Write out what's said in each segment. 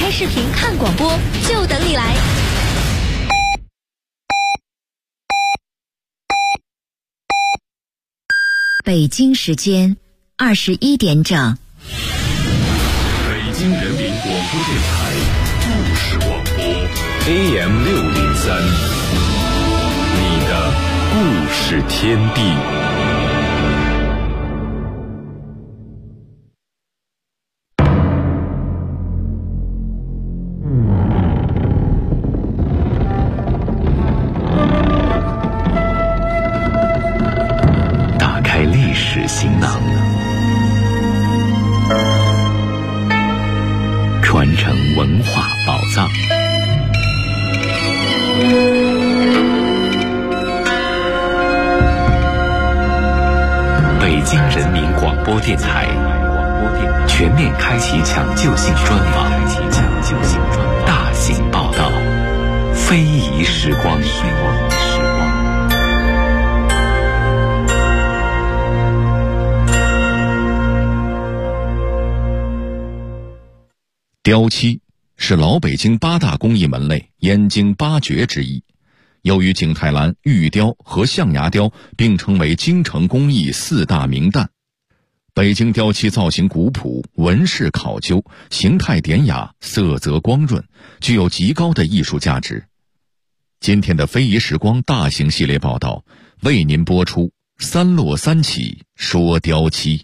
拍视频看广播，就等你来。 北京时间21点整。 北京人民广播电台故事广播 AM603，你的故事天地。打开历史行囊，传承文化宝藏。北京人民广播电台全面开启抢救性专访，大型报道，非遗时光。雕漆是老北京8大工艺门类燕京8绝之一，又与景泰蓝、玉雕和象牙雕并称为京城工艺4大名旦。北京雕漆造型古朴，纹饰考究，形态典雅，色泽光润，具有极高的艺术价值。今天的非遗时光大型系列报道为您播出3落3起说雕漆。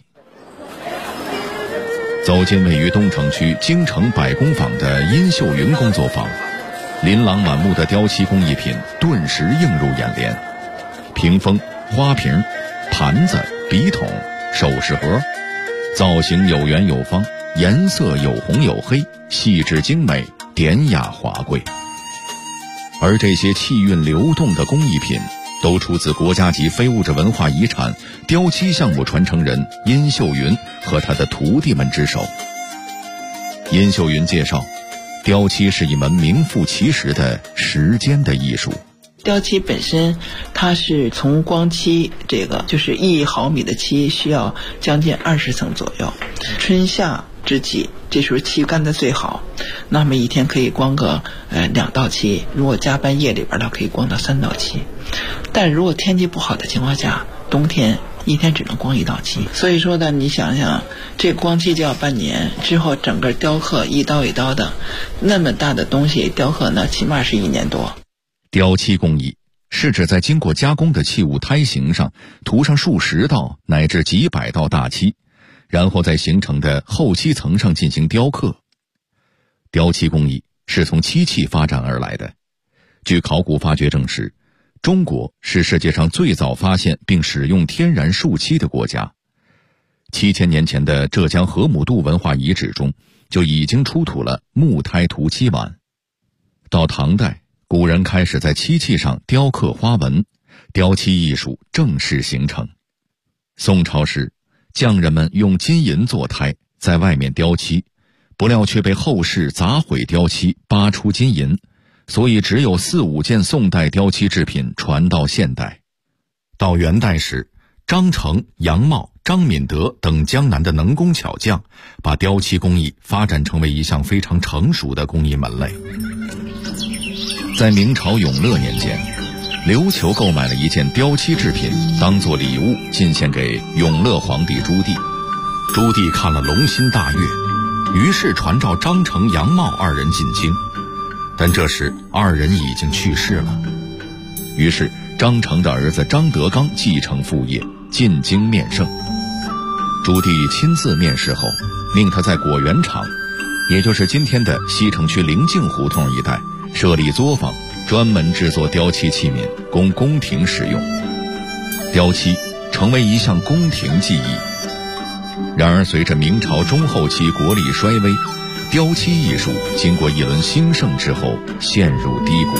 走进位于东城区京城百工坊的殷秀云工作坊，琳琅满目的雕漆工艺品顿时映入眼帘。屏风、花瓶、盘子、笔筒、首饰盒，造型有圆有方，颜色有红有黑，细致精美，典雅华贵。而这些气韵流动的工艺品都出自国家级非物质文化遗产雕漆项目传承人殷秀云和他的徒弟们之手。殷秀云介绍，雕漆是一门名副其实的时间的艺术。 雕漆本身它是从光漆，这个就是1毫米的漆需要将近20层左右，春夏之际这时候漆干得最好，那么一天可以光个2道漆，如果加班夜里边呢可以光到3道漆，但如果天气不好的情况下，冬天一天只能光1道漆。所以说呢，你想想这光漆就要半年，之后整个雕刻一刀一刀的那么大的东西雕刻呢，起码是1年多。 雕漆工艺是指在经过加工的器物胎形上涂上数十道乃至几百道大漆，然后在形成的后漆层上进行雕刻。雕漆工艺是从漆器发展而来的。据考古发掘证实，中国是世界上最早发现并使用天然树漆的国家。7000年前的浙江河姆渡文化遗址中就已经出土了木胎涂漆碗。到唐代，古人开始在漆器上雕刻花纹，雕漆艺术正式形成。宋朝时，匠人们用金银做胎，在外面雕漆，不料却被后世砸毁雕漆，扒出金银，所以只有4、5件宋代雕漆制品传到现代。到元代时，张成、杨茂、张敏德等江南的能工巧匠把雕漆工艺发展成为一项非常成熟的工艺门类。在明朝永乐年间，琉球购买了一件雕漆制品，当作礼物进献给永乐皇帝朱棣。朱棣看了龙心大悦，于是传召张成、杨茂2人进京，但这时2人已经去世了。于是张成的儿子张德刚继承父业，进京面圣。朱棣亲自面试后，命他在果园场，也就是今天的西城区灵境胡同一带设立作坊，专门制作雕漆器皿，供宫廷使用。雕漆成为一项宫廷技艺。然而随着明朝中后期国力衰微，雕漆艺术经过一轮兴盛之后陷入低谷。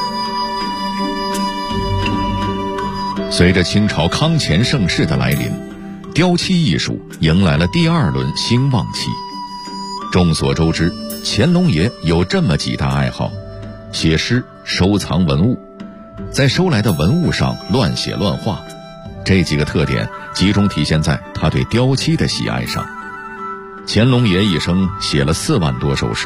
随着清朝康乾盛世的来临，雕漆艺术迎来了第2轮兴旺期。众所周知，乾隆爷有这么几大爱好：写诗、收藏文物，在收来的文物上乱写乱画，这几个特点集中体现在他对雕漆的喜爱上。乾隆爷一生写了4万多首诗，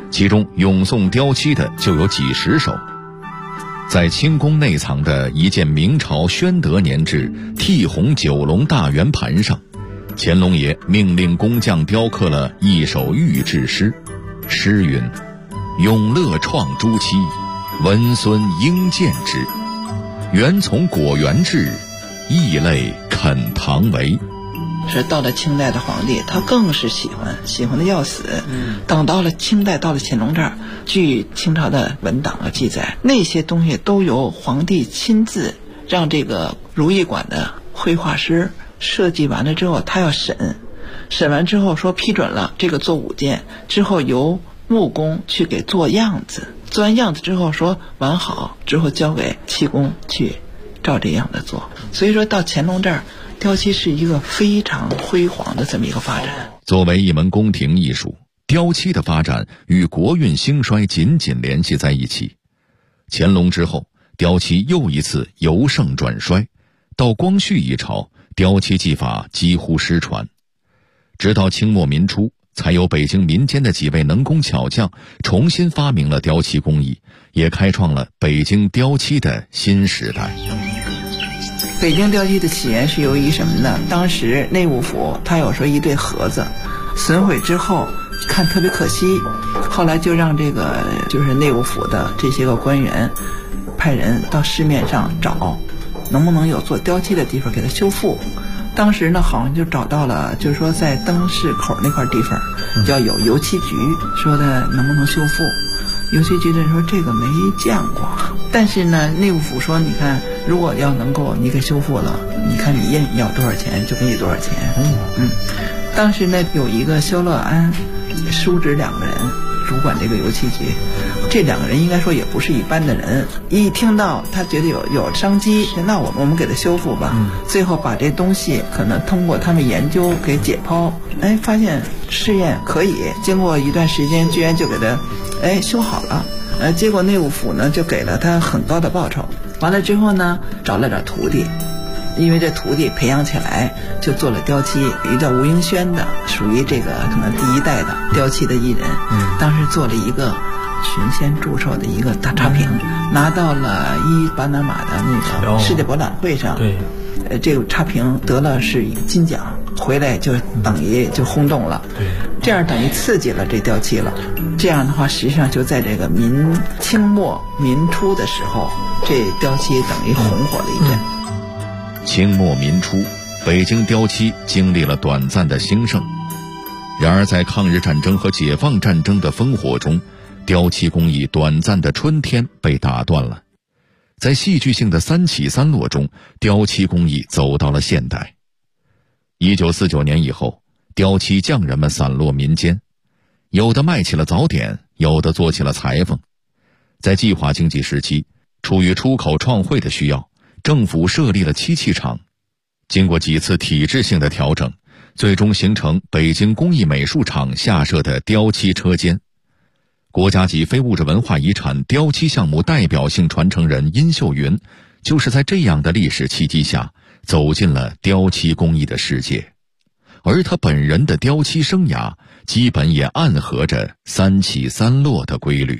其中咏颂雕漆的就有几十首。在清宫内藏的一件明朝宣德年制剔红九龙大圆盘上，乾隆爷命令工匠雕刻了一首御制诗，诗云：永乐创朱漆，文孙应见之，原从果园制，异类肯唐为。 是到了清代的皇帝，他更是喜欢的要死。等到了清代，到了乾隆这儿，据清朝的文档的记载，那些东西都由皇帝亲自让这个如意馆的绘画师设计完了之后，他要审完之后说批准了，这个做5件之后，由木工去给做样子，做完样子之后说完好之后，交给漆工去照这样的做。所以说到乾隆这儿，雕漆是一个非常辉煌的这么一个发展。 作为一门宫廷艺术，雕漆的发展与国运兴衰紧紧联系在一起。乾隆之后，雕漆又一次由盛转衰，到光绪一朝，雕漆技法几乎失传。直到清末民初，才有北京民间的几位能工巧匠重新发明了雕漆工艺，也开创了北京雕漆的新时代。 北京雕漆的起源是由于什么呢？当时内务府他有说一对盒子损毁之后看特别可惜，后来就让这个就是内务府的这些个官员派人到市面上找能不能有做雕漆的地方给它修复。当时呢好像就找到了，就是说在灯市口那块地方要有油漆局，说的能不能修复。油漆局的人说这个没见过，但是呢内务府说你看如果要能够你给修复了，你看你要多少钱就给你多少钱。当时呢有一个萧乐安叔侄2个人主管这个油漆局，这2个人应该说也不是一般的人，一听到他觉得有商机，那我们给他修复吧。最后把这东西可能通过他们研究给解剖，发现试验可以，经过一段时间居然就给他修好了。结果内务府呢就给了他很高的报酬。完了之后呢找了点徒弟，因为这徒弟培养起来就做了雕漆，一个叫吴英轩的，属于这个可能第1代的雕漆的艺人。当时做了一个群仙祝寿的一个大茶瓶，拿到了巴拿马的那个世界博览会上。这个茶瓶得了是金奖，回来就等于就轰动了。这样等于刺激了这雕漆了。这样的话实际上就在这个清末民初的时候，这雕漆等于红火了一阵。 清末民初，北京雕漆经历了短暂的兴盛。然而在抗日战争和解放战争的烽火中，雕漆工艺短暂的春天被打断了。在戏剧性的3起3落中，雕漆工艺走到了现代。1949年以后，雕漆匠人们散落民间，有的卖起了早点，有的做起了裁缝。在计划经济时期，出于出口创汇的需要，政府设立了漆器厂。经过几次体制性的调整，最终形成北京工艺美术厂下设的雕漆车间。国家级非物质文化遗产雕漆项目代表性传承人殷秀云，就是在这样的历史契机下走进了雕漆工艺的世界。而他本人的雕漆生涯基本也暗合着3起3落的规律。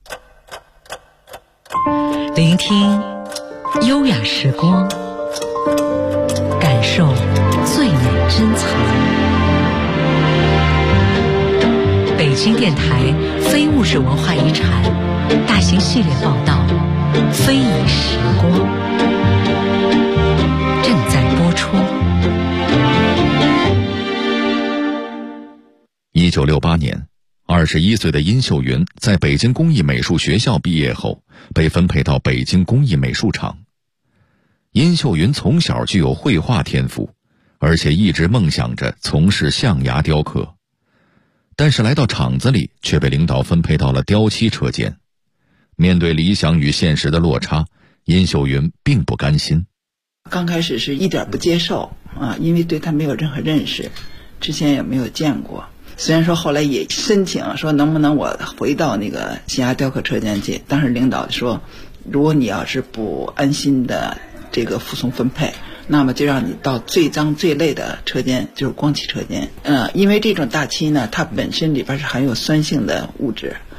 聆听优雅时光，感受最美珍藏。北京电台非物质文化遗产大型系列报道《非遗时光》正在播出。 1968年，21岁的殷秀云在北京工艺美术学校毕业后，被分配到北京工艺美术厂。殷秀云从小具有绘画天赋，而且一直梦想着从事象牙雕刻。但是来到厂子里，却被领导分配到了雕漆车间。面对理想与现实的落差，殷秀云并不甘心。 刚开始是一点不接受因为对他没有任何认识，之前也没有见过。虽然说后来也申请说能不能我回到那个象牙雕刻车间去，当时领导说如果你要是不安心的这个服从分配，那么就让你到最脏最累的车间，就是光漆车间。因为这种大漆呢，它本身里边是含有酸性的物质，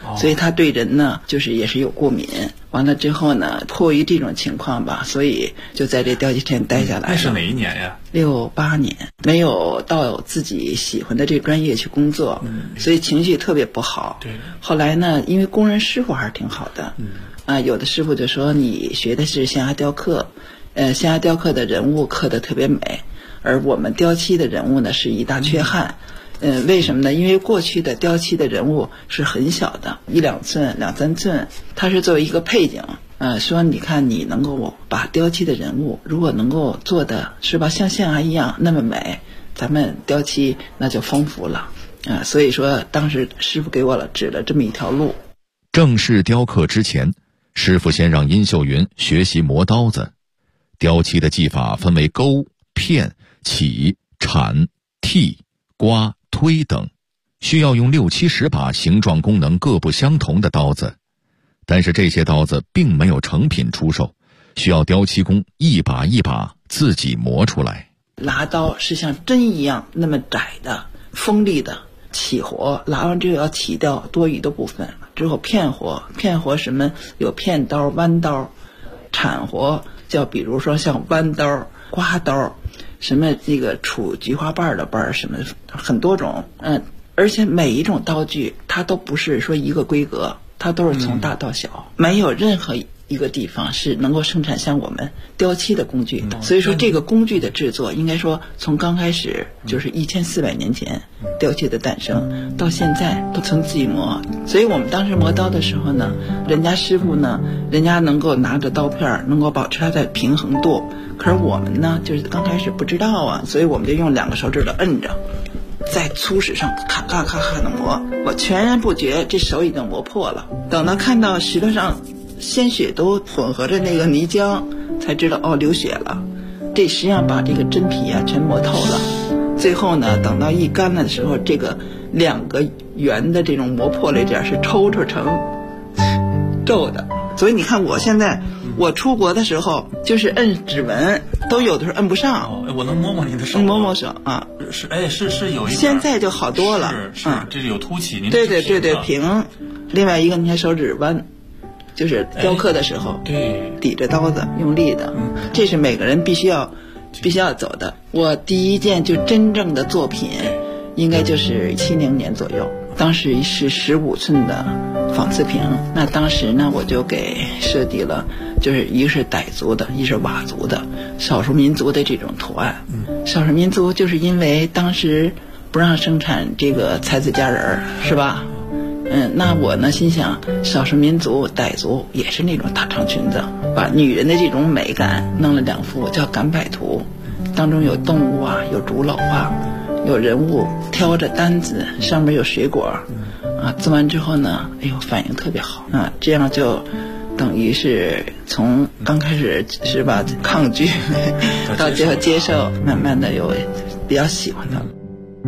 所以他对人呢就是也是有过敏。完了之后呢，迫于这种情况吧，所以就在这雕漆店待下来了。 那是哪一年呀 ？68年，没有到自己喜欢的这个专业去工作，所以情绪特别不好。 对。 后来呢，因为工人师傅还是挺好的，有的师傅就说你学的是象牙雕刻，象牙雕刻的人物刻得特别美，而我们雕漆的人物呢是一大缺憾。为什么呢？因为过去的雕漆的人物是很小的，1-2寸、2-3寸，它是作为一个配景。说你看你能够把雕漆的人物如果能够做的是吧像象牙一样那么美，咱们雕漆那就丰富了。所以说当时师傅给我指了这么一条路。 正式雕刻之前，师傅先让殷秀云学习磨刀子。雕漆的技法分为勾、片、起、铲、剔、刮、推等，需要用6-7-10把形状功能各不相同的刀子，但是这些刀子并没有成品出售，需要雕漆工一把一把自己磨出来。 拉刀是像针一样那么窄的锋利的，起活拉完之后要起掉多余的部分，之后片活什么有片刀、弯刀，铲活叫比如说像弯刀、刮刀，什么那个杵菊花瓣的瓣什么很多种，而且每一种刀具它都不是说一个规格，它都是从大到小，没有任何一个地方是能够生产像我们雕漆的工具的。所以说这个工具的制作应该说从刚开始就是1400年前雕漆的诞生到现在都从自己磨。所以我们当时磨刀的时候呢，人家师傅呢，人家能够拿着刀片能够保持它的平衡度，可是我们呢就是刚开始不知道啊，所以我们就用2个手指头摁着，在粗石上咔咔咔咔的磨，我全然不觉这手已经磨破了。等到看到石头上鲜血都混合着那个泥浆，才知道流血了。这实际上把这个真皮全磨透了。最后呢，等到一干了的时候，这个2个圆的这种磨破了一点是抽成皱的。所以你看我现在我出国的时候就是摁指纹都有的时候摁不上。 我能摸摸你的手吗？ 摸摸手啊。 是有一点， 现在就好多了。 这是有凸起。 对平。另外一个你看手指弯，就是雕刻的时候对抵着刀子用力的，这是每个人必须要走的。我第一件就真正的作品应该就是70年左右，当时是15寸的仿瓷瓶。那当时呢我就给设计了，就是一个是傣族的，一是佤族的少数民族的这种图案。少数民族就是因为当时不让生产这个才子佳人是吧，那我呢心想少数民族傣族也是那种大长裙子，把女人的这种美感弄了2幅叫赶摆图，当中有动物有竹篓有人物挑着担子，上面有水果做完之后呢反应特别好这样就等于是从刚开始是吧抗拒到最后接受，慢慢的有比较喜欢它了。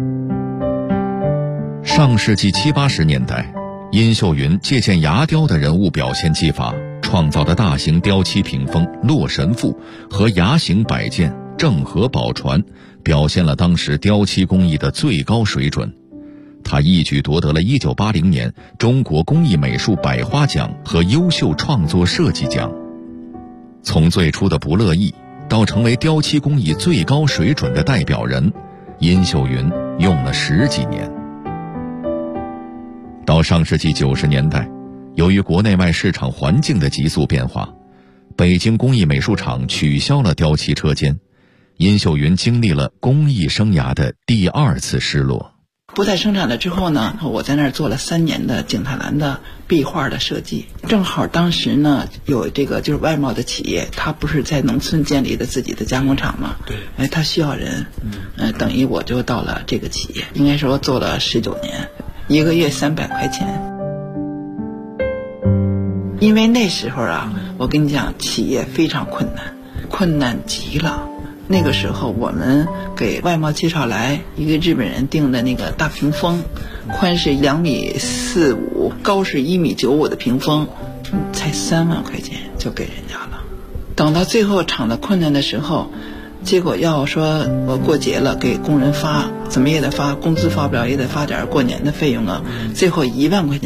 上世纪70、80年代，殷秀云借鉴牙雕的人物表现技法，创造的大型雕漆屏风洛神赋和牙形摆件正合宝船，表现了当时雕漆工艺的最高水准。他一举夺得了1980年中国工艺美术百花奖和优秀创作设计奖。从最初的不乐意到成为雕漆工艺最高水准的代表人，殷秀云用了10几年。到上世纪90年代，由于国内外市场环境的急速变化，北京工艺美术厂取消了雕漆车间，殷秀云经历了工艺生涯的第2次失落。 不再生产了之后呢，我在那儿做了3年的景泰蓝的壁画的设计。正好当时呢有这个就是外贸的企业，他不是在农村建立的自己的加工厂吗？对，他需要人，等于我就到了这个企业，应该说做了19年，1个月300块钱。因为那时候我跟你讲，企业非常困难极了。那个时候我们给外贸介绍来一个日本人订的那个大屏风，宽是2.45米，高是1.95米的屏风，才3万块钱就给人家了。等到最后厂子困难的时候，结果要说我过节了给工人发，怎么也得发，工资发不了也得发点过年的费用最后1万块钱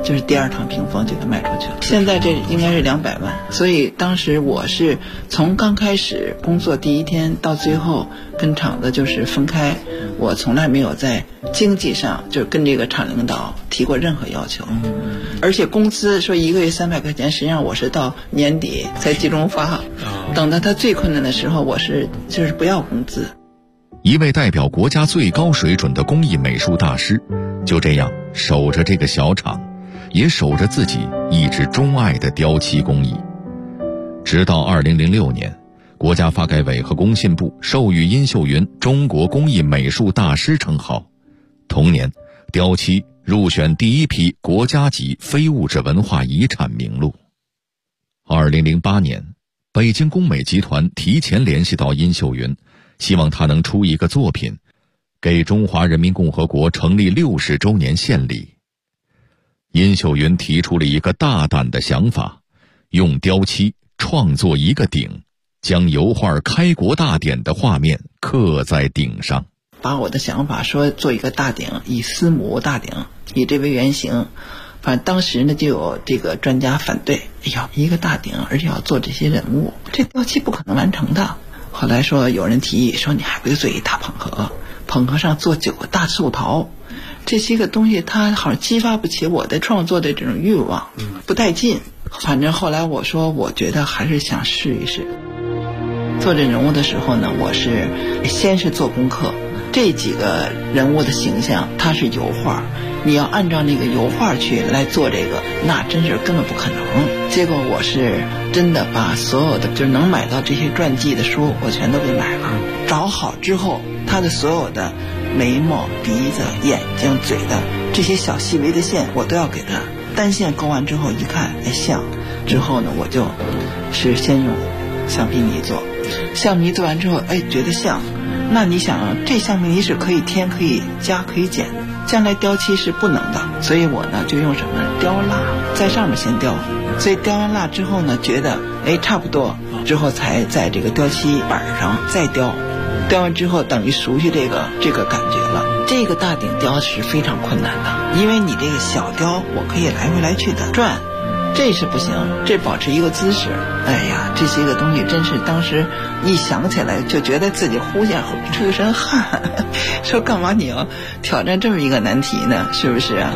就是第2趟屏风就给卖出去了。现在这应该是200万。所以当时我是从刚开始工作第1天到最后跟厂子就是分开，我从来没有在经济上就跟这个厂领导提过任何要求，而且工资说1个月300块钱，实际上我是到年底才集中发，等到他最困难的时候，我是就是不要工资。 一位代表国家最高水准的工艺美术大师，就这样守着这个小厂，也守着自己一直钟爱的雕漆工艺。直到2006年，国家发改委和工信部授予殷秀云中国工艺美术大师称号。同年，雕漆入选第1批国家级非物质文化遗产名录。2008年，北京工美集团提前联系到殷秀云，希望他能出一个作品，给中华人民共和国成立60周年献礼。殷秀云提出了一个大胆的想法，用雕漆创作一个鼎，将油画开国大典的画面刻在鼎上。 把我的想法说做一个大鼎，以司母大鼎以这为原型，反正当时呢就有这个专家反对，哎呀，一个大鼎而且要做这些人物，这雕漆不可能完成的。后来说有人提议说，你还不如做一大捧盒，捧盒上做9个大寿桃，这些个东西它好像激发不起我的创作的这种欲望，不带劲。反正后来我说我觉得还是想试一试。做这人物的时候呢，我是先是做功课，这几个人物的形象它是油画，你要按照那个油画去来做这个，那真是根本不可能。结果我是真的把所有的就能买到这些传记的书我全都给买了，找好之后他的所有的眉毛、鼻子、眼睛、嘴的这些小细微的线我都要给他单线勾完之后，一看像，之后呢我就是先用橡皮泥做，橡皮泥做完之后觉得像，那你想这橡皮泥是可以添可以加可以减，将来雕漆是不能的，所以我呢就用什么雕蜡在上面先雕，所以雕完蜡之后呢觉得差不多，之后才在这个雕漆板上再雕，雕完之后等于熟悉这个感觉了。这个大鼎雕是非常困难的，因为你这个小雕我可以来回来去的转，这是不行，这保持一个姿势。哎呀，这些个东西真是当时一想起来就觉得自己忽然出一身汗，说干嘛你要挑战这么一个难题呢？是不是啊？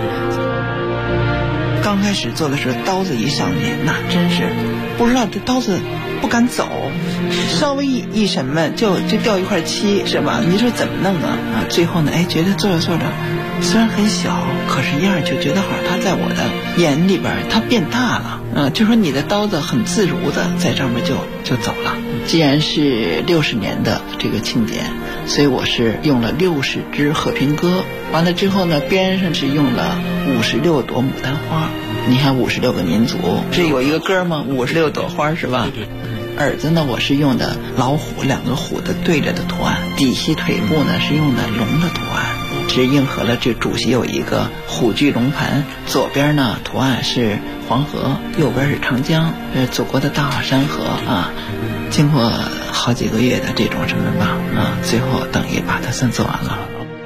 刚开始做的时候，刀子一上去，那真是不知道这刀子不敢走，稍微一什么就掉一块漆，是吧？你说怎么弄啊？最后呢，觉得做着做着，虽然很小，可是一样就觉得好像它在我的眼里边它变大了，就说你的刀子很自如的在上面就走了。既然是60年的这个庆典，所以我是用了60支和平鸽，完了之后呢，边上是用了56朵牡丹花。你看56个民族，这有一个歌吗？56朵花是吧？耳子呢，我是用的老虎2个虎的对着的图案，底细腿部呢是用的龙的图案，是应和了这主席有一个虎踞龙盘，左边呢图案是黄河，右边是长江，祖国的大好山河啊。经过好几个月的这种什么吧最后等于把它算做完了。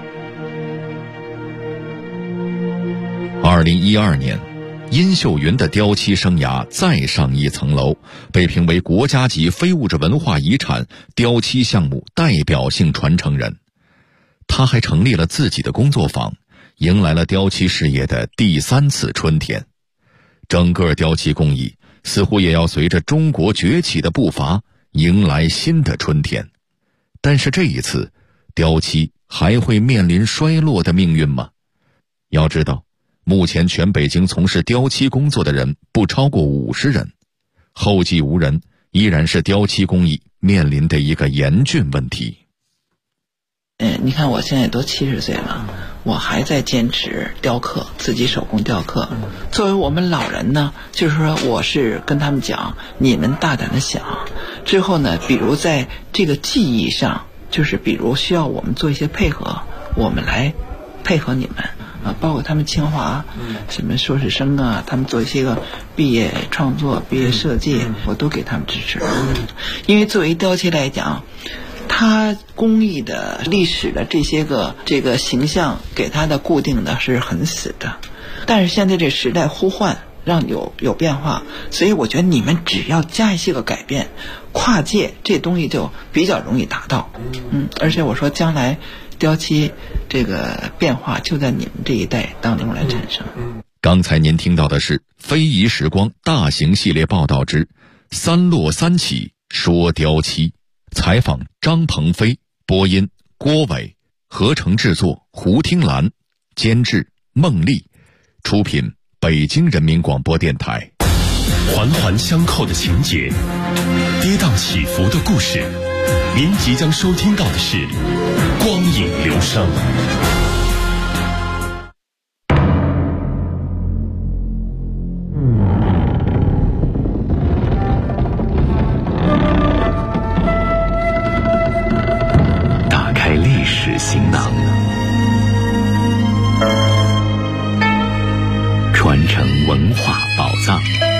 2012年，殷秀云的雕漆生涯再上一层楼，被评为国家级非物质文化遗产雕漆项目代表性传承人。他还成立了自己的工作坊，迎来了雕漆事业的第3次春天。整个雕漆工艺似乎也要随着中国崛起的步伐迎来新的春天。但是这一次，雕漆还会面临衰落的命运吗？要知道，目前全北京从事雕漆工作的人不超过50人，后继无人依然是雕漆工艺面临的一个严峻问题。 你看我现在都70岁了，我还在坚持雕刻，自己手工雕刻。作为我们老人呢，就是说我是跟他们讲，你们大胆的想，之后呢，比如在这个技艺上，就是比如需要我们做一些配合，我们来配合你们包括他们清华什么硕士生啊，他们做一些个毕业创作、毕业设计，我都给他们支持。因为作为雕漆来讲，它工艺的历史的这个形象给它的固定的是很死的， 但是现在这时代呼唤，让有变化，所以我觉得你们只要加一些个改变，跨界这东西就比较容易达到。而且我说将来雕漆这个变化就在你们这一代当中来产生。 刚才您听到的是非遗时光大型系列报道之三落三起说雕漆，采访张鹏飞，播音郭伟，合成制作胡听兰，监制孟丽，出品北京人民广播电台。 环环相扣的情节，跌宕起伏的故事，您即将收听到的是光影流声。打开历史行囊，传承文化宝藏。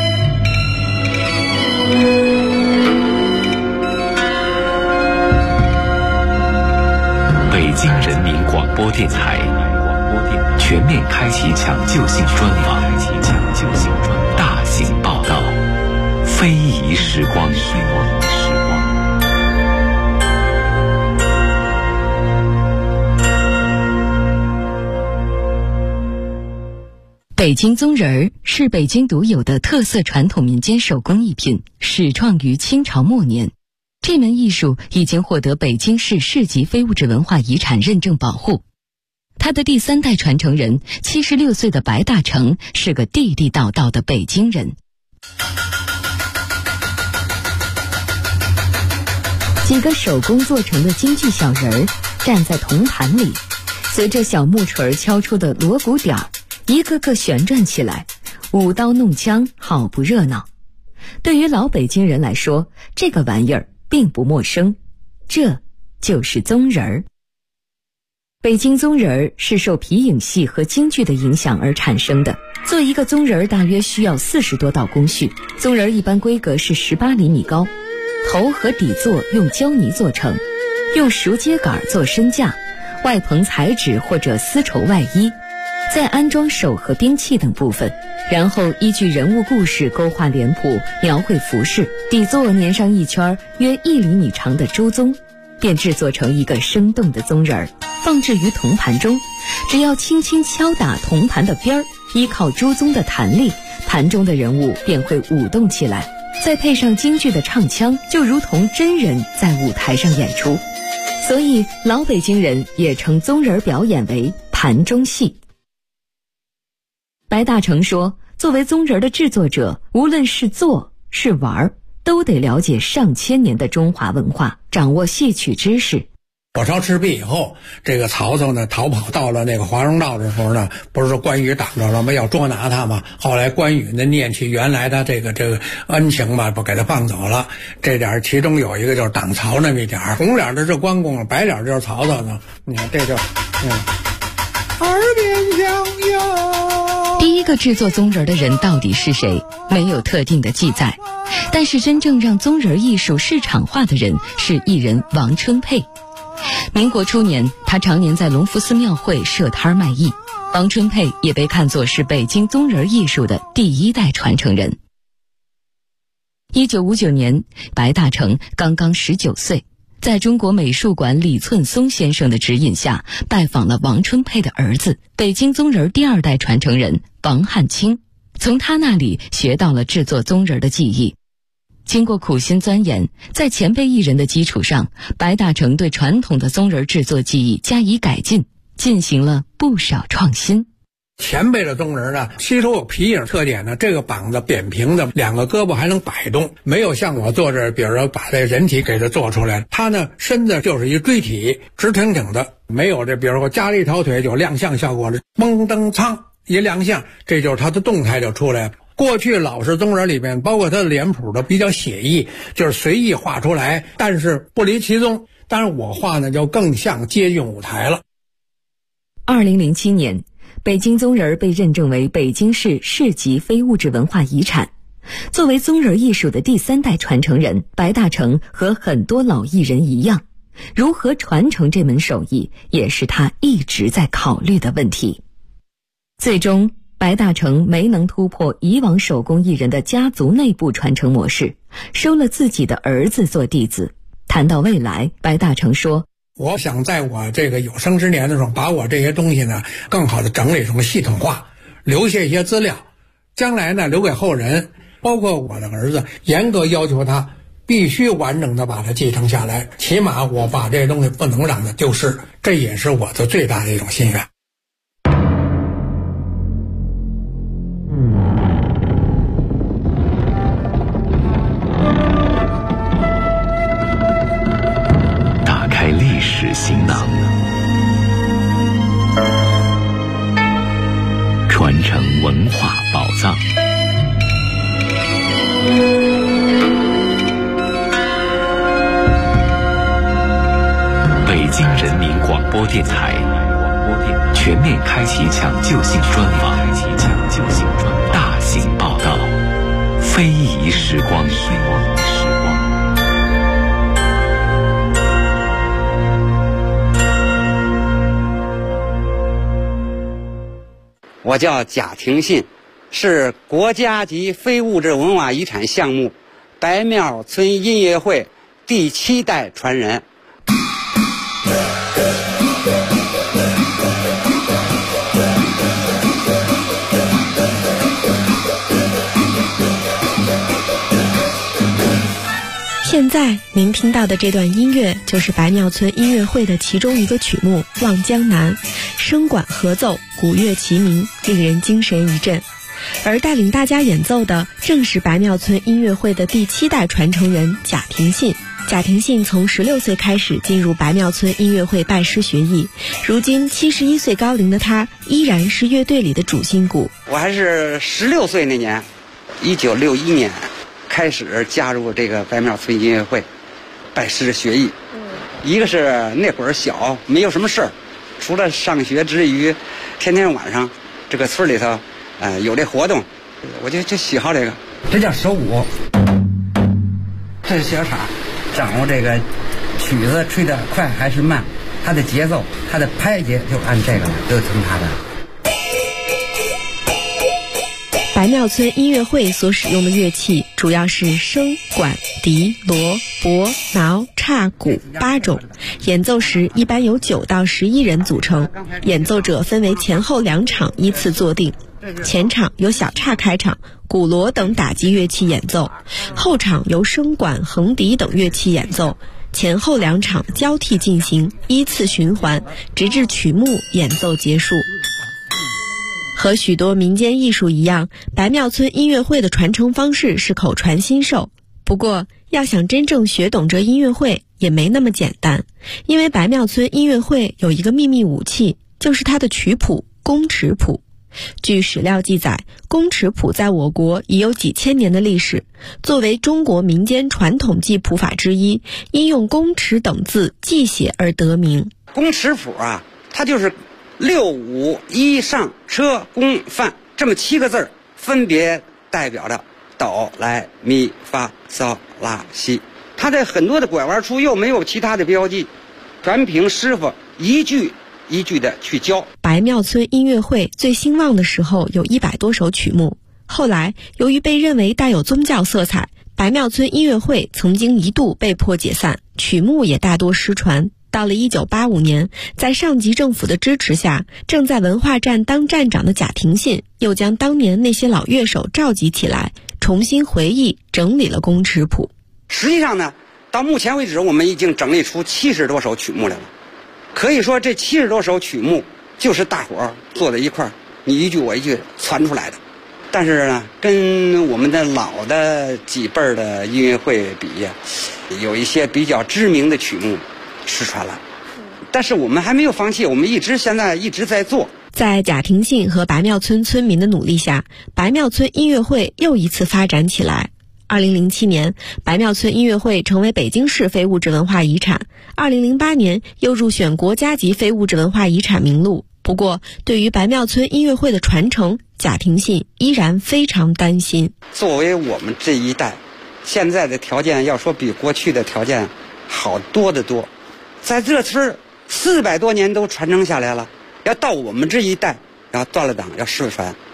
北京人民广播电台全面开启抢救性专访，大型报道，非遗时光。 北京宗人儿是北京独有的特色传统民间手工艺品，始创于清朝末年。这门艺术已经获得北京市市级非物质文化遗产认证保护。他的第3代传承人76岁的白大成是个地地道道的北京人。几个手工做成的京剧小人儿站在铜盘里，随着小木锤敲出的锣鼓点儿，一个个旋转起来，舞刀弄枪，好不热闹。对于老北京人来说，这个玩意儿并不陌生，这就是宗人儿。北京宗人儿是受皮影戏和京剧的影响而产生的。做一个宗人儿大约需要40多道工序，宗人儿一般规格是18厘米高，头和底座用胶泥做成，用熟秸秆做身架，外棚彩纸或者丝绸外衣，再安装手和兵器等部分，然后依据人物故事勾画脸谱，描绘服饰，底座粘上一圈约1厘米长的朱宗，便制作成一个生动的宗人儿，放置于铜盘中。只要轻轻敲打铜盘的边儿，依靠朱宗的弹力，盘中的人物便会舞动起来，再配上京剧的唱腔，就如同真人在舞台上演出。所以老北京人也称宗人表演为盘中戏。白大成说，作为宗人的制作者，无论是做是玩，都得了解上千年的中华文化，掌握戏曲知识。 火烧赤壁以后，这个曹操呢逃跑到了那个华容道的时候呢，不是说关羽挡着了吗？要捉拿他嘛。后来关羽呢念起原来的这个恩情吧，不给他放走了。这点其中有一个就是挡曹那么一点，红脸的是关公，白脸就是曹操呢。你看这就耳边响哟。 第一个制作宗人的人到底是谁？没有特定的记载。但是真正让宗人艺术市场化的人是艺人王春佩。民国初年，他常年在隆福寺庙会设摊卖艺。王春佩也被看作是北京宗人艺术的第1代传承人。1959年，白大成刚刚19岁，在中国美术馆李寸松先生的指引下，拜访了王春佩的儿子，北京宗人第2代传承人王汉卿，从他那里学到了制作宗人的技艺。经过苦心钻研，在前辈艺人的基础上，白大成对传统的宗人制作技艺加以改进，进行了不少创新。 前辈的宗人呢，吸收有皮影特点呢，这个膀子扁平的，2个胳膊还能摆动，没有像我做这，比如说把这人体给它做出来，他呢身子就是一锥体，直挺挺的，没有这比如说加了一条腿就亮相效果了，嘣噔噌一亮相，这就是他的动态就出来了。过去老式宗人里面，包括他的脸谱的比较写意，就是随意画出来，但是不离其宗。但是我画呢，就更像接近舞台了。 2007年，北京宗人被认证为北京市市级非物质文化遗产。作为宗人艺术的第3代传承人，白大成和很多老艺人一样，如何传承这门手艺，也是他一直在考虑的问题。最终， 白大成没能突破以往手工艺人的家族内部传承模式，收了自己的儿子做弟子。谈到未来，白大成说， 我想在我这个有生之年的时候，把我这些东西呢更好的整理成系统化，留下一些资料，将来呢留给后人，包括我的儿子，严格要求他必须完整的把它继承下来，起码我把这些东西不能让它丢失，这也是我的最大的一种心愿。 打开历史行囊，传承文化宝藏。北京人民广播电台全面开启抢救性专访，大型报道，非遗时光。 我叫贾廷信，是国家级非物质文化遗产项目白庙村音乐会第7代传人。 现在您听到的这段音乐就是白庙村音乐会的其中一个曲目《望江南》，声管合奏，鼓乐齐鸣，令人精神一振。而带领大家演奏的正是白庙村音乐会的第7代传承人贾廷信。贾廷信从16岁开始进入白庙村音乐会拜师学艺，如今71岁高龄的他依然是乐队里的主心骨。 我还是16岁那年，1961年开始加入这个白庙村音乐会，拜师学艺。一个是那会儿小，没有什么事儿，除了上学之余，天天晚上这个村里头，有这活动，我就喜好这个。这叫手鼓，这是小叉，掌握这个曲子吹得快还是慢，它的节奏，它的拍节就按这个，都听它的。 白庙村音乐会所使用的乐器主要是笙、管、笛、锣、钹、挠、叉、鼓8种，演奏时一般由9到11人组成，演奏者分为前后2场依次坐定。前场由小叉开场，鼓锣等打击乐器演奏，后场由笙管、横笛等乐器演奏，前后2场交替进行，依次循环，直至曲目演奏结束。和许多民间艺术一样，白庙村音乐会的传承方式是口传心授。不过，要想真正学懂这音乐会也没那么简单，因为白庙村音乐会有一个秘密武器，就是它的曲谱宫尺谱。据史料记载，宫尺谱在我国已有几千年的历史，作为中国民间传统记谱法之一，因用宫尺等字记写而得名。 宫尺谱啊，它就是6、5、1上车宫范这么7个字，分别代表着哆来咪发嗦拉西。它在很多的拐弯处又没有其他的标记，全凭师傅一句一句的去教。 白庙村音乐会最兴旺的时候有100多首曲目，后来由于被认为带有宗教色彩，白庙村音乐会曾经一度被迫解散，曲目也大多失传。到了1985年，在上级政府的支持下，正在文化站当站长的贾廷信又将当年那些老乐手召集起来，重新回忆整理了宫尺谱。 实际上呢，到目前为止我们已经整理出70多首曲目来了。可以说这70多首曲目就是大伙儿坐在一块儿，你一句我一句传出来的。但是呢，跟我们的老的几辈儿的音乐会比呀，有一些比较知名的曲目失传了，但是我们还没有放弃，我们现在一直在做。 在贾廷信和白庙村村民的努力下，白庙村音乐会又一次发展起来。2007年，白庙村音乐会成为北京市非物质文化遗产，2008年又入选国家级非物质文化遗产名录。不过，对于白庙村音乐会的传承，贾廷信依然非常担心。 作为我们这一代，现在的条件要说比过去的条件好多得多，在这村400多年都传承下来了，要到我们这一代要断了档，要失传，